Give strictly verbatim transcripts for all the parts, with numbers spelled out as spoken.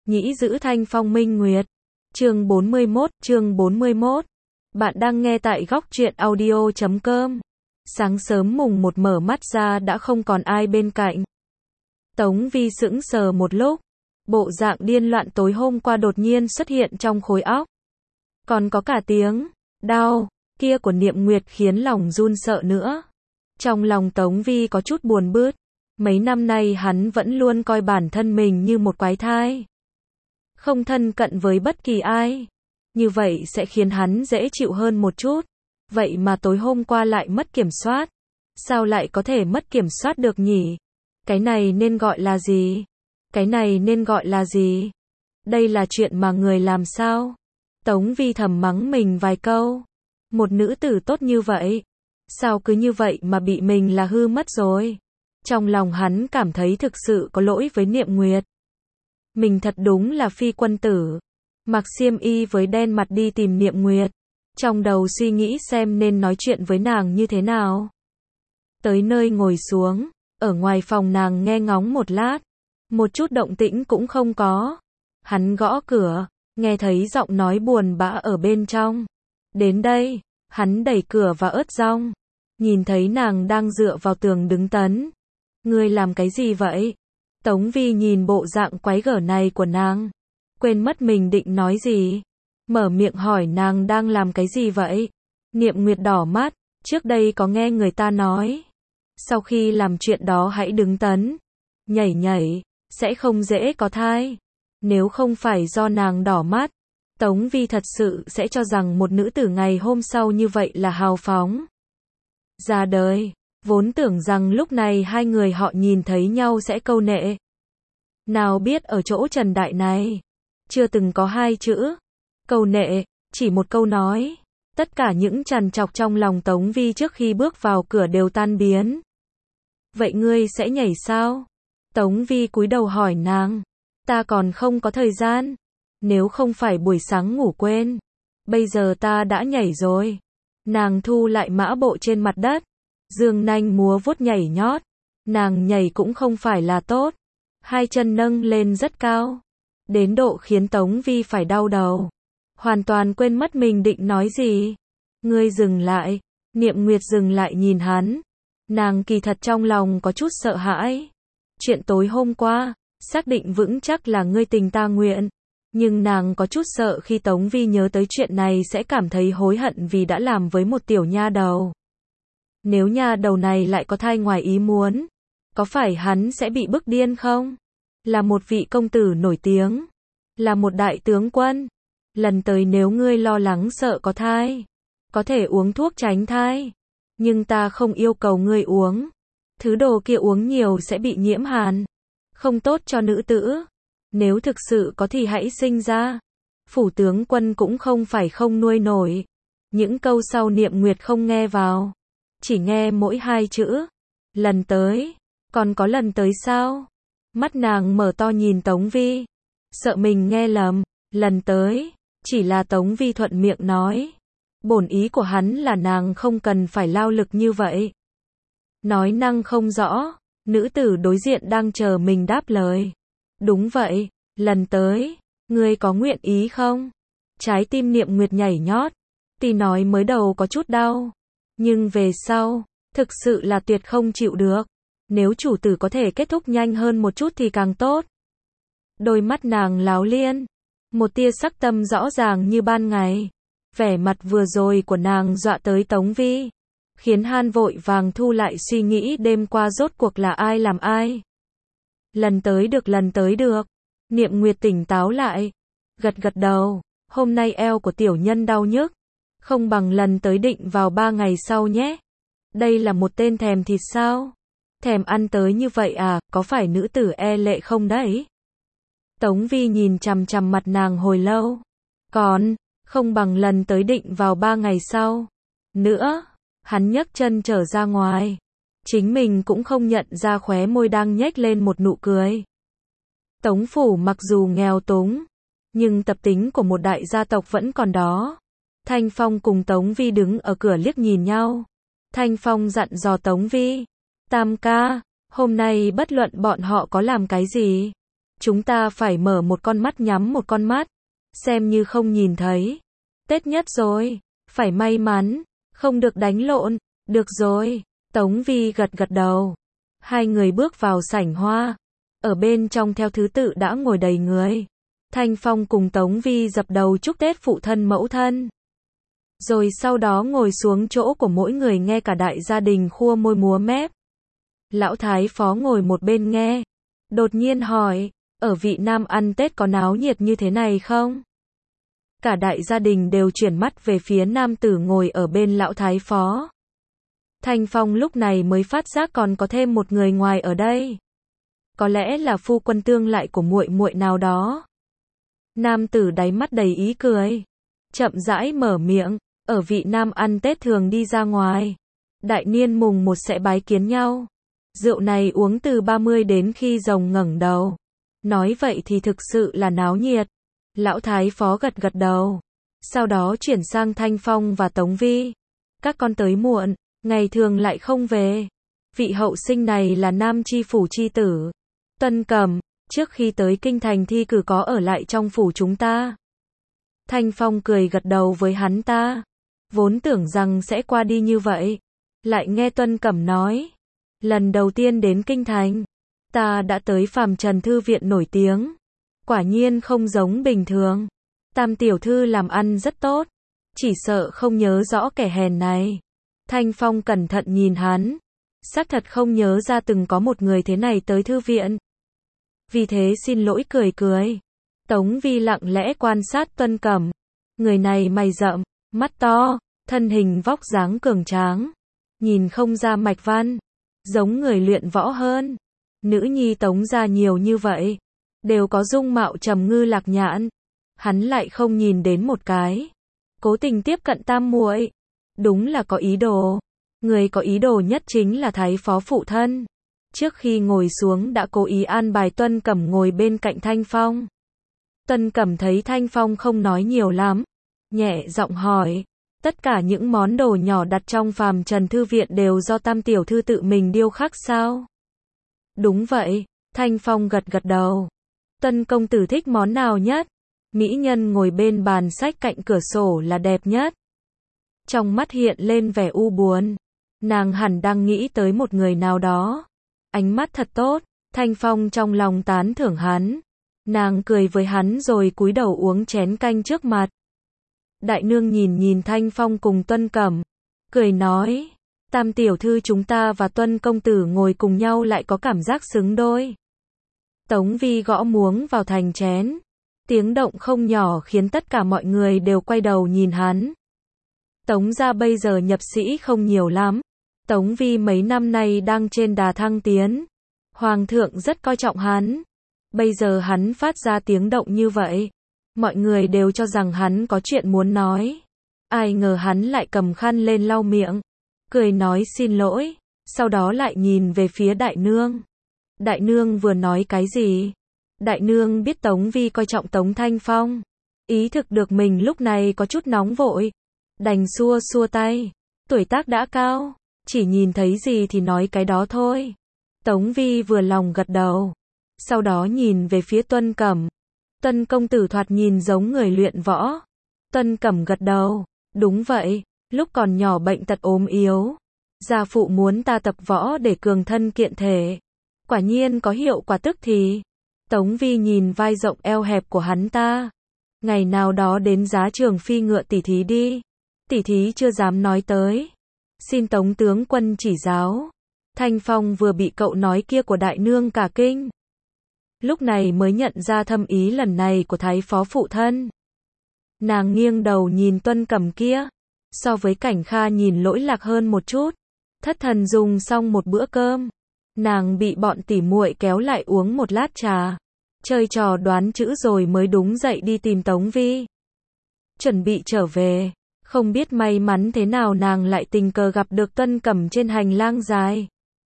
nhĩ giữ thanh phong minh nguyệt. Chương bốn mươi mốt, chương bốn mươi mốt. Bạn đang nghe tại góc truyện audio chấm com. Sáng sớm mùng một mở mắt ra đã không còn ai bên cạnh. Tống Vi sững sờ một lúc, bộ dạng điên loạn tối hôm qua đột nhiên xuất hiện trong khối óc. Còn có cả tiếng đau kia của Niệm Nguyệt khiến lòng run sợ nữa. Trong lòng Tống Vi có chút buồn bứt. Mấy năm nay hắn vẫn luôn coi bản thân mình như một quái thai, không thân cận với bất kỳ ai. Như vậy sẽ khiến hắn dễ chịu hơn một chút. Vậy mà tối hôm qua lại mất kiểm soát. Sao lại có thể mất kiểm soát được nhỉ? Cái này nên gọi là gì? Cái này nên gọi là gì? Đây là chuyện mà người làm sao? Tống Vi thầm mắng mình vài câu. Một nữ tử tốt như vậy, sao cứ như vậy mà bị mình là hư mất rồi? Trong lòng hắn cảm thấy thực sự có lỗi với Niệm Nguyệt. Mình thật đúng là phi quân tử. Mặc xiêm y với đen mặt đi tìm Niệm Nguyệt. Trong đầu suy nghĩ xem nên nói chuyện với nàng như thế nào. Tới nơi ngồi xuống, ở ngoài phòng nàng nghe ngóng một lát. Một chút động tĩnh cũng không có. Hắn gõ cửa, nghe thấy giọng nói buồn bã ở bên trong. Đến đây, hắn đẩy cửa và ớt rong. Nhìn thấy nàng đang dựa vào tường đứng tấn. Ngươi làm cái gì vậy? Tống Vi nhìn bộ dạng quái gở này của nàng, quên mất mình định nói gì. Mở miệng hỏi nàng đang làm cái gì vậy? Niệm Nguyệt đỏ mắt, trước đây có nghe người ta nói. Sau khi làm chuyện đó hãy đứng tấn, nhảy nhảy, sẽ không dễ có thai. Nếu không phải do nàng đỏ mắt, Tống Vi thật sự sẽ cho rằng một nữ tử ngày hôm sau như vậy là hào phóng. Ra đời, vốn tưởng rằng lúc này hai người họ nhìn thấy nhau sẽ câu nệ. Nào biết ở chỗ Trần Đại này, chưa từng có hai chữ câu nệ, chỉ một câu nói. Tất cả những trằn trọc trong lòng Tống Vi trước khi bước vào cửa đều tan biến. Vậy ngươi sẽ nhảy sao? Tống Vi cúi đầu hỏi nàng. Ta còn không có thời gian. Nếu không phải buổi sáng ngủ quên, bây giờ ta đã nhảy rồi. Nàng thu lại mã bộ trên mặt đất, dương nanh múa vuốt nhảy nhót. Nàng nhảy cũng không phải là tốt. Hai chân nâng lên rất cao, đến độ khiến Tống Vi phải đau đầu. Hoàn toàn quên mất mình định nói gì. Ngươi dừng lại. Niệm Nguyệt dừng lại nhìn hắn. Nàng kỳ thật trong lòng có chút sợ hãi. Chuyện tối hôm qua, xác định vững chắc là ngươi tình ta nguyện. Nhưng nàng có chút sợ khi Tống Vi nhớ tới chuyện này sẽ cảm thấy hối hận vì đã làm với một tiểu nha đầu. Nếu nha đầu này lại có thai ngoài ý muốn, có phải hắn sẽ bị bức điên không? Là một vị công tử nổi tiếng, là một đại tướng quân. Lần tới nếu ngươi lo lắng sợ có thai, có thể uống thuốc tránh thai. Nhưng ta không yêu cầu ngươi uống. Thứ đồ kia uống nhiều sẽ bị nhiễm hàn, không tốt cho nữ tử. Nếu thực sự có thì hãy sinh ra. Phủ tướng quân cũng không phải không nuôi nổi. Những câu sau Niệm Nguyệt không nghe vào, chỉ nghe mỗi hai chữ. Lần tới. Còn có lần tới sao? Mắt nàng mở to nhìn Tống Vi, sợ mình nghe lầm. Lần tới. Chỉ là Tống Vi thuận miệng nói. Bổn ý của hắn là nàng không cần phải lao lực như vậy. Nói năng không rõ. Nữ tử đối diện đang chờ mình đáp lời. Đúng vậy, lần tới. Ngươi có nguyện ý không? Trái tim Niệm Nguyệt nhảy nhót. Tuy nói mới đầu có chút đau, nhưng về sau, thực sự là tuyệt không chịu được. Nếu chủ tử có thể kết thúc nhanh hơn một chút thì càng tốt. Đôi mắt nàng láo liên, một tia sắc tâm rõ ràng như ban ngày. Vẻ mặt vừa rồi của nàng dọa tới Tống Vi, khiến han vội vàng thu lại suy nghĩ đêm qua rốt cuộc là ai làm ai. Lần tới được lần tới được. Niệm Nguyệt tỉnh táo lại, gật gật đầu. Hôm nay eo của tiểu nhân đau nhức, không bằng lần tới định vào ba ngày sau nhé. Đây là một tên thèm thịt sao? Thèm ăn tới như vậy à, có phải nữ tử e lệ không đấy? Tống Vi nhìn chằm chằm mặt nàng hồi lâu. Còn, không bằng lần tới định vào ba ngày sau. Nữa, hắn nhấc chân trở ra ngoài. Chính mình cũng không nhận ra khóe môi đang nhếch lên một nụ cười. Tống phủ mặc dù nghèo túng, nhưng tập tính của một đại gia tộc vẫn còn đó. Thanh Phong cùng Tống Vi đứng ở cửa liếc nhìn nhau. Thanh Phong dặn dò Tống Vi. Tam ca, hôm nay bất luận bọn họ có làm cái gì, Chúng ta phải mở một con mắt nhắm một con mắt, xem như không nhìn thấy. Tết nhất rồi, phải may mắn, không được đánh lộn, được rồi. Tống Vi gật gật đầu. Hai người bước vào sảnh hoa. Ở bên trong theo thứ tự đã ngồi đầy người. Thanh Phong cùng Tống Vi dập đầu chúc Tết phụ thân mẫu thân. Rồi sau đó ngồi xuống chỗ của mỗi người nghe cả đại gia đình khua môi múa mép. Lão Thái Phó ngồi một bên nghe. Đột nhiên hỏi, ở Vị Nam ăn Tết có náo nhiệt như thế này không? Cả đại gia đình đều chuyển mắt về phía nam tử ngồi ở bên Lão Thái Phó. Thanh Phong lúc này mới phát giác còn có thêm một người ngoài ở đây. Có lẽ là phu quân tương lại của muội muội nào đó. Nam tử đáy mắt đầy ý cười, chậm rãi mở miệng, ở Vị Nam ăn Tết thường đi ra ngoài. Đại niên mùng một sẽ bái kiến nhau. Rượu này uống từ ba mươi đến khi rồng ngẩng đầu. Nói vậy thì thực sự là náo nhiệt. Lão Thái Phó gật gật đầu. Sau đó chuyển sang Thanh Phong và Tống Vi. Các con tới muộn, ngày thường lại không về. Vị hậu sinh này là Nam Chi phủ chi tử. Tuân Cẩm, trước khi tới kinh thành thi cử có ở lại trong phủ chúng ta. Thanh Phong cười gật đầu với hắn ta. Vốn tưởng rằng sẽ qua đi như vậy. Lại nghe Tuân Cẩm nói. Lần đầu tiên đến kinh thành, ta đã tới phàm trần thư viện nổi tiếng. Quả nhiên không giống bình thường. Tam tiểu thư làm ăn rất tốt. Chỉ sợ không nhớ rõ kẻ hèn này. Thanh Phong cẩn thận nhìn hắn. Xác thật không nhớ ra từng có một người thế này tới thư viện. Vì thế xin lỗi cười cười. Tống Vi lặng lẽ quan sát Tuân Cẩm. Người này mày rậm, mắt to, thân hình vóc dáng cường tráng. Nhìn không ra mạch văn. Giống người luyện võ hơn. Nữ nhi Tống gia nhiều như vậy. Đều có dung mạo trầm ngư lạc nhãn. Hắn lại không nhìn đến một cái. Cố tình tiếp cận tam muội. Đúng là có ý đồ. Người có ý đồ nhất chính là Thái Phó phụ thân. Trước khi ngồi xuống đã cố ý an bài Tuân Cẩm ngồi bên cạnh Thanh Phong. Tuân Cẩm thấy Thanh Phong không nói nhiều lắm. Nhẹ giọng hỏi. Tất cả những món đồ nhỏ đặt trong phàm trần thư viện đều do tam tiểu thư tự mình điêu khắc sao? Đúng vậy. Thanh Phong gật gật đầu. Tuân công tử thích món nào nhất? Mỹ nhân ngồi bên bàn sách cạnh cửa sổ là đẹp nhất. Trong mắt hiện lên vẻ u buồn. Nàng hẳn đang nghĩ tới một người nào đó. Ánh mắt thật tốt. Thanh Phong trong lòng tán thưởng hắn. Nàng cười với hắn rồi cúi đầu uống chén canh trước mặt. Đại nương nhìn nhìn Thanh Phong cùng Tuân Cẩm. Cười nói. Tam tiểu thư chúng ta và Tuân công tử ngồi cùng nhau lại có cảm giác xứng đôi. Tống Vi gõ muống vào thành chén. Tiếng động không nhỏ khiến tất cả mọi người đều quay đầu nhìn hắn. Tống gia bây giờ nhập sĩ không nhiều lắm. Tống Vi mấy năm nay đang trên đà thăng tiến. Hoàng thượng rất coi trọng hắn. Bây giờ hắn phát ra tiếng động như vậy. Mọi người đều cho rằng hắn có chuyện muốn nói. Ai ngờ hắn lại cầm khăn lên lau miệng. Cười nói xin lỗi. Sau đó lại nhìn về phía đại nương. Đại nương vừa nói cái gì? Đại nương biết Tống Vi coi trọng Tống Thanh Phong. Ý thực được mình lúc này có chút nóng vội. Đành xua xua tay. Tuổi tác đã cao. Chỉ nhìn thấy gì thì nói cái đó thôi. Tống Vi vừa lòng gật đầu. Sau đó nhìn về phía Tuân Cẩm. Tuân công tử thoạt nhìn giống người luyện võ. Tuân Cẩm gật đầu. Đúng vậy. Lúc còn nhỏ bệnh tật ốm yếu. Gia phụ muốn ta tập võ để cường thân kiện thể. Quả nhiên có hiệu quả tức thì. Tống Vi nhìn vai rộng eo hẹp của hắn ta. Ngày nào đó đến giá trường phi ngựa tỉ thí đi. Tỉ thí chưa dám nói tới. Xin Tống tướng quân chỉ giáo. Thanh Phong vừa bị cậu nói kia của đại nương cả kinh. Lúc này mới nhận ra thâm ý lần này của Thái Phó phụ thân. Nàng nghiêng đầu nhìn Tuân Cẩm kia. So với Cảnh Kha nhìn lỗi lạc hơn một chút. Thất thần dùng xong một bữa cơm. Nàng bị bọn tỉ muội kéo lại uống một lát trà. Chơi trò đoán chữ rồi mới đúng dậy đi tìm Tống Vi. Chuẩn bị trở về. Không biết may mắn thế nào nàng lại tình cờ gặp được Tuân Cẩm trên hành lang dài.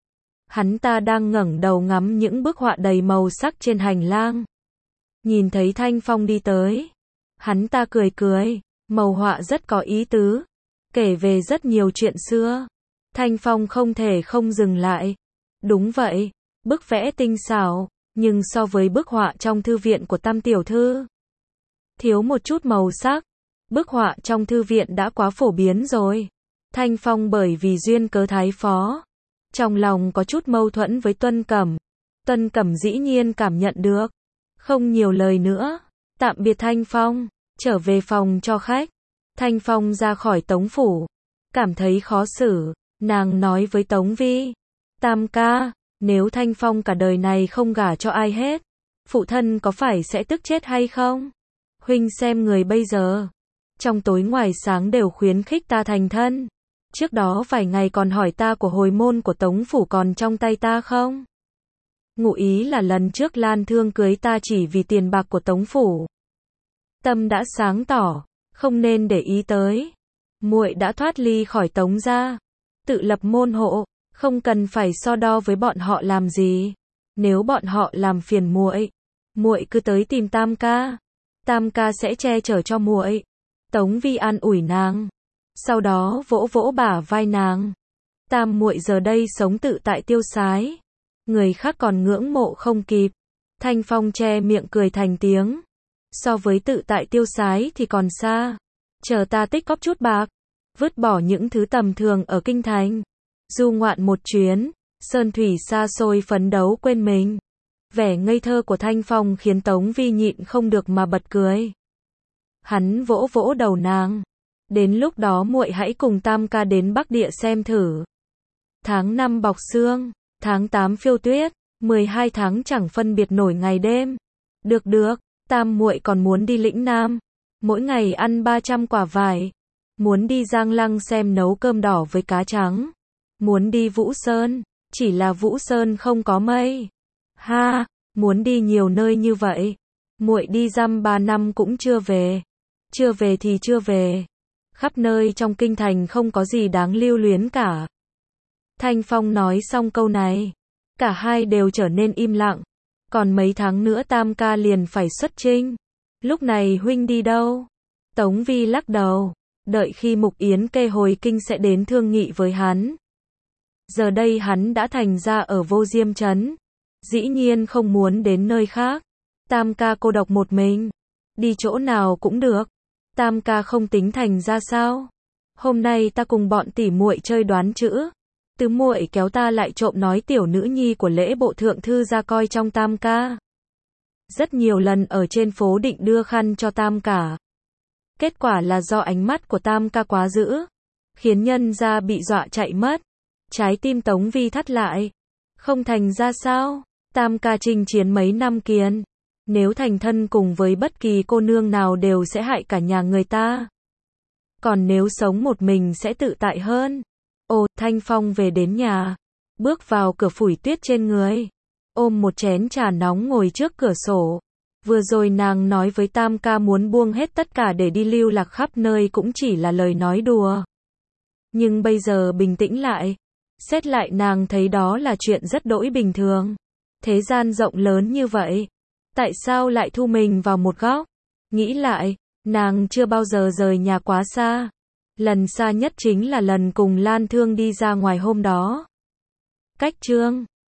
Hắn ta đang ngẩng đầu ngắm những bức họa đầy màu sắc trên hành lang. Nhìn thấy Thanh Phong đi tới. Hắn ta cười cười. Màu họa rất có ý tứ. Kể về rất nhiều chuyện xưa. Thanh Phong không thể không dừng lại. Đúng vậy. Bức vẽ tinh xảo. nhưng so với bức họa trong thư viện của Tam tiểu thư, thiếu một chút màu sắc. Bức họa trong thư viện đã quá phổ biến rồi. Thanh Phong bởi vì duyên cớ thái phó, trong lòng có chút mâu thuẫn với Tuân Cẩm. Tuân Cẩm dĩ nhiên cảm nhận được, không nhiều lời nữa, tạm biệt Thanh Phong, trở về phòng cho khách. Thanh Phong ra khỏi Tống phủ, cảm thấy khó xử, nàng nói với Tống Vi, Tam ca, nếu Thanh Phong cả đời này không gả cho ai hết, phụ thân có phải sẽ tức chết hay không? Huynh xem người bây giờ, trong tối ngoài sáng đều khuyến khích ta thành thân. Trước đó vài ngày còn hỏi ta của hồi môn của Tống phủ còn trong tay ta không? Ngụ ý là lần trước Lan Thương cưới ta chỉ vì tiền bạc của Tống phủ. Tâm đã sáng tỏ, không nên để ý tới. Muội đã thoát ly khỏi Tống gia, tự lập môn hộ, không cần phải so đo với bọn họ làm gì. Nếu bọn họ làm phiền muội, muội cứ tới tìm Tam ca, Tam ca sẽ che chở cho muội. Tống Vi an ủi nàng, sau đó vỗ vỗ bả vai nàng. Tam muội giờ đây sống tự tại tiêu sái, người khác còn ngưỡng mộ không kịp. Thanh Phong che miệng cười thành tiếng. So với tự tại tiêu sái thì còn xa. Chờ ta tích góp chút bạc, vứt bỏ những thứ tầm thường ở kinh thành, du ngoạn một chuyến, sơn thủy xa xôi phấn đấu quên mình. Vẻ ngây thơ của Thanh Phong khiến Tống Vi nhịn không được mà bật cười. Hắn vỗ vỗ đầu nàng. Đến lúc đó muội hãy cùng Tam ca đến Bắc Địa xem thử. Tháng năm bọc sương, tháng tám phiêu tuyết, mười hai tháng chẳng phân biệt nổi ngày đêm. Được được, Tam muội còn muốn đi lĩnh Nam, mỗi ngày ăn ba trăm quả vải. Muốn đi Giang Lăng xem nấu cơm đỏ với cá trắng. Muốn đi Vũ Sơn, chỉ là Vũ Sơn không có mây. Ha, muốn đi nhiều nơi như vậy. Muội đi dăm ba năm cũng chưa về. Chưa về thì chưa về. Khắp nơi trong kinh thành không có gì đáng lưu luyến cả. Thanh Phong nói xong câu này, cả hai đều trở nên im lặng. Còn mấy tháng nữa Tam ca liền phải xuất chinh. Lúc này huynh đi đâu? Tống Vi lắc đầu, đợi khi Mục Yến Kê hồi kinh sẽ đến thương nghị với hắn. Giờ đây hắn đã thành ra ở Vô Diêm Trấn, dĩ nhiên không muốn đến nơi khác. Tam ca cô độc một mình, đi chỗ nào cũng được. Tam ca không tính thành ra sao? Hôm nay ta cùng bọn tỉ muội chơi đoán chữ. Tứ muội kéo ta lại trộm nói tiểu nữ nhi của lễ bộ thượng thư ra coi trong Tam ca. Rất nhiều lần ở trên phố định đưa khăn cho Tam ca. Kết quả là do ánh mắt của Tam ca quá dữ, khiến nhân gia bị dọa chạy mất. Trái tim Tống Vi thắt lại. Không thành ra sao? Tam ca chinh chiến mấy năm kiên, nếu thành thân cùng với bất kỳ cô nương nào đều sẽ hại cả nhà người ta. Còn nếu sống một mình sẽ tự tại hơn. Ồ, Thanh Phong về đến nhà, bước vào cửa phủi tuyết trên người, ôm một chén trà nóng ngồi trước cửa sổ. Vừa rồi nàng nói với Tam ca muốn buông hết tất cả để đi lưu lạc khắp nơi cũng chỉ là lời nói đùa. Nhưng bây giờ bình tĩnh lại, xét lại nàng thấy đó là chuyện rất đỗi bình thường. Thế gian rộng lớn như vậy, tại sao lại thu mình vào một góc? Nghĩ lại, nàng chưa bao giờ rời nhà quá xa. Lần xa nhất chính là lần cùng Lan Thương đi ra ngoài hôm đó. Cách chương